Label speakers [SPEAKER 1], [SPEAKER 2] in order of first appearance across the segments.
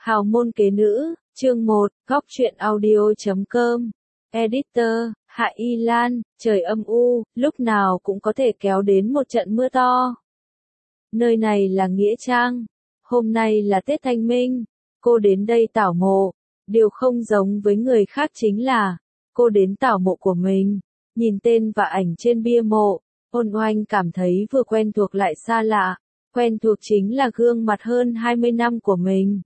[SPEAKER 1] Hào môn kế nữ, chương 1, góc truyện audio.com. Editor, Hạ Y Lan, trời âm u, lúc nào cũng có thể kéo đến một trận mưa to. Nơi này là Nghĩa Trang. Hôm nay là Tết Thanh Minh. Cô đến đây tảo mộ. Điều không giống với người khác chính là, cô đến tảo mộ của mình. Nhìn tên và ảnh trên bia mộ, Ôn Oanh cảm thấy vừa quen thuộc lại xa lạ. Quen thuộc chính là gương mặt hơn 20 năm của mình.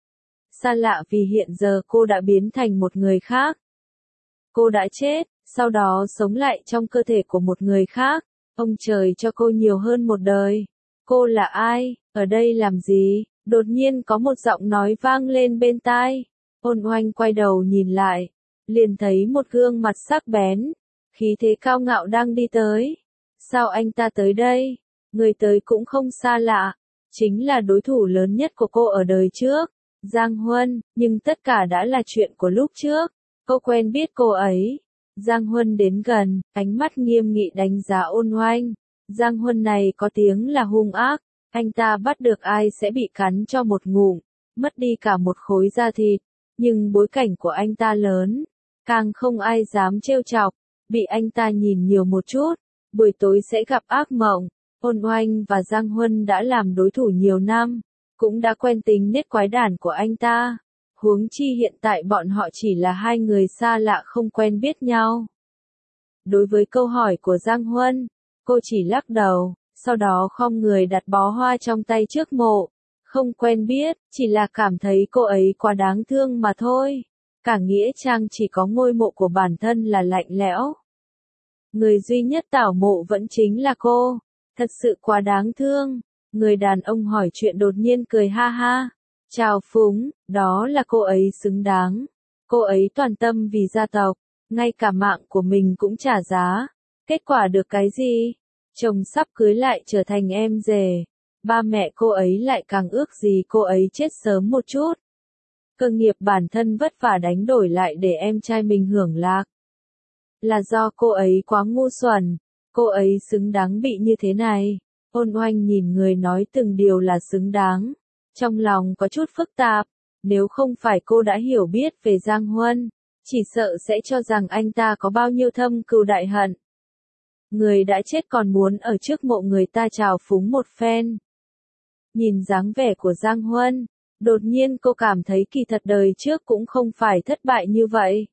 [SPEAKER 1] Xa lạ vì hiện giờ cô đã biến thành một người khác. Cô đã chết, sau đó sống lại trong cơ thể của một người khác. Ông trời cho cô nhiều hơn một đời. Cô là ai, ở đây làm gì? Đột nhiên có một giọng nói vang lên bên tai. Ôn Oanh quay đầu nhìn lại, liền thấy một gương mặt sắc bén, khí thế cao ngạo đang đi tới. Sao anh ta tới đây? Người tới cũng không xa lạ, chính là đối thủ lớn nhất của cô ở đời trước, Giang Huân, nhưng tất cả đã là chuyện của lúc trước. Cô quen biết cô ấy. Giang Huân đến gần, ánh mắt nghiêm nghị đánh giá Ôn Oanh. Giang Huân này có tiếng là hung ác, anh ta bắt được ai sẽ bị cắn cho một ngụm, mất đi cả một khối da thịt, nhưng bối cảnh của anh ta lớn, càng không ai dám trêu chọc, bị anh ta nhìn nhiều một chút, buổi tối sẽ gặp ác mộng. Ôn Oanh và Giang Huân đã làm đối thủ nhiều năm, cũng đã quen tính nết quái đản của anh ta. Huống chi hiện tại bọn họ chỉ là hai người xa lạ không quen biết nhau. Đối với câu hỏi của Giang Huân, cô chỉ lắc đầu, sau đó khom người đặt bó hoa trong tay trước mộ. Không quen biết, chỉ là cảm thấy cô ấy quá đáng thương mà thôi. Cả Nghĩa Trang chỉ có ngôi mộ của bản thân là lạnh lẽo. Người duy nhất tảo mộ vẫn chính là cô. Thật sự quá đáng thương. Người đàn ông hỏi chuyện đột nhiên cười ha ha. Chào phúng, đó là cô ấy xứng đáng. Cô ấy toàn tâm vì gia tộc, ngay cả mạng của mình cũng trả giá. Kết quả được cái gì? Chồng sắp cưới lại trở thành em rể. Ba mẹ cô ấy lại càng ước gì cô ấy chết sớm một chút. Cơ nghiệp bản thân vất vả đánh đổi lại để em trai mình hưởng lạc. Là do cô ấy quá ngu xuẩn. Cô ấy xứng đáng bị như thế này. Ôn Oanh nhìn người nói từng điều là xứng đáng. Trong lòng có chút phức tạp, nếu không phải cô đã hiểu biết về Giang Huân, chỉ sợ sẽ cho rằng anh ta có bao nhiêu thâm cừu đại hận. Người đã chết còn muốn ở trước mộ người ta trào phúng một phen. Nhìn dáng vẻ của Giang Huân, đột nhiên cô cảm thấy kỳ thật đời trước cũng không phải thất bại như vậy.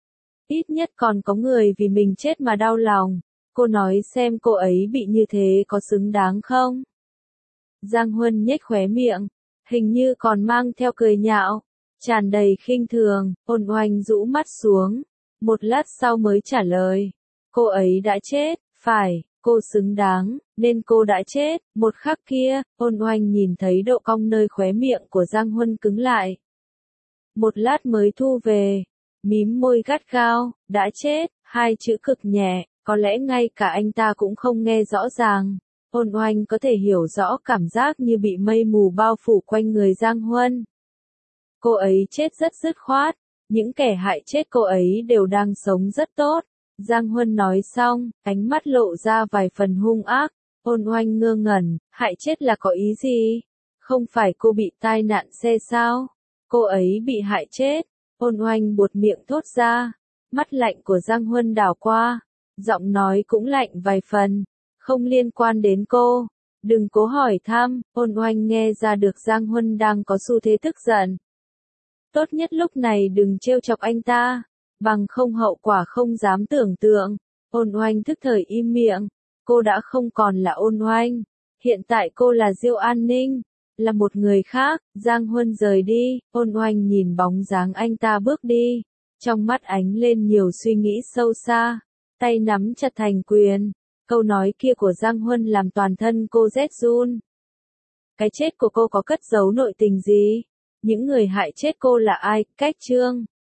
[SPEAKER 1] Ít nhất còn có người vì mình chết mà đau lòng. Cô nói xem cô ấy bị như thế có xứng đáng không? Giang Huân nhếch khóe miệng, hình như còn mang theo cười nhạo, tràn đầy khinh thường. Ôn Oanh rũ mắt xuống, một lát sau mới trả lời. Cô ấy đã chết, phải, cô xứng đáng, nên cô đã chết. Một khắc kia, Ôn Oanh nhìn thấy độ cong nơi khóe miệng của Giang Huân cứng lại. Một lát mới thu về, mím môi gắt gao, đã chết, hai chữ cực nhẹ, có lẽ ngay cả anh ta cũng không nghe rõ ràng. Ôn Oanh có thể hiểu rõ cảm giác như bị mây mù bao phủ quanh người Giang Huân. Cô ấy chết rất dứt khoát, những kẻ hại chết cô ấy đều đang sống rất tốt. Giang Huân nói xong, ánh mắt lộ ra vài phần hung ác. Ôn Oanh ngơ ngẩn, hại chết là có ý gì? Không phải cô bị tai nạn xe sao? Cô ấy bị hại chết. Ôn Oanh buột miệng thốt ra. Mắt lạnh của Giang Huân đảo qua, giọng nói cũng lạnh vài phần. Không liên quan đến cô. Đừng cố hỏi thăm. Ôn Oanh nghe ra được Giang Huân đang có xu thế tức giận. Tốt nhất lúc này đừng trêu chọc anh ta, bằng không hậu quả không dám tưởng tượng. Ôn Oanh thức thời im miệng. Cô đã không còn là Ôn Oanh. Hiện tại cô là Diêu An Ninh, là một người khác. Giang Huân rời đi. Ôn Oanh nhìn bóng dáng anh ta bước đi, trong mắt ánh lên nhiều suy nghĩ sâu xa, tay nắm chặt thành quyền. Câu nói kia của Giang Huân làm toàn thân cô rét run. Cái chết của cô có cất giấu nội tình gì? Những người hại chết cô là ai? Cách Trương.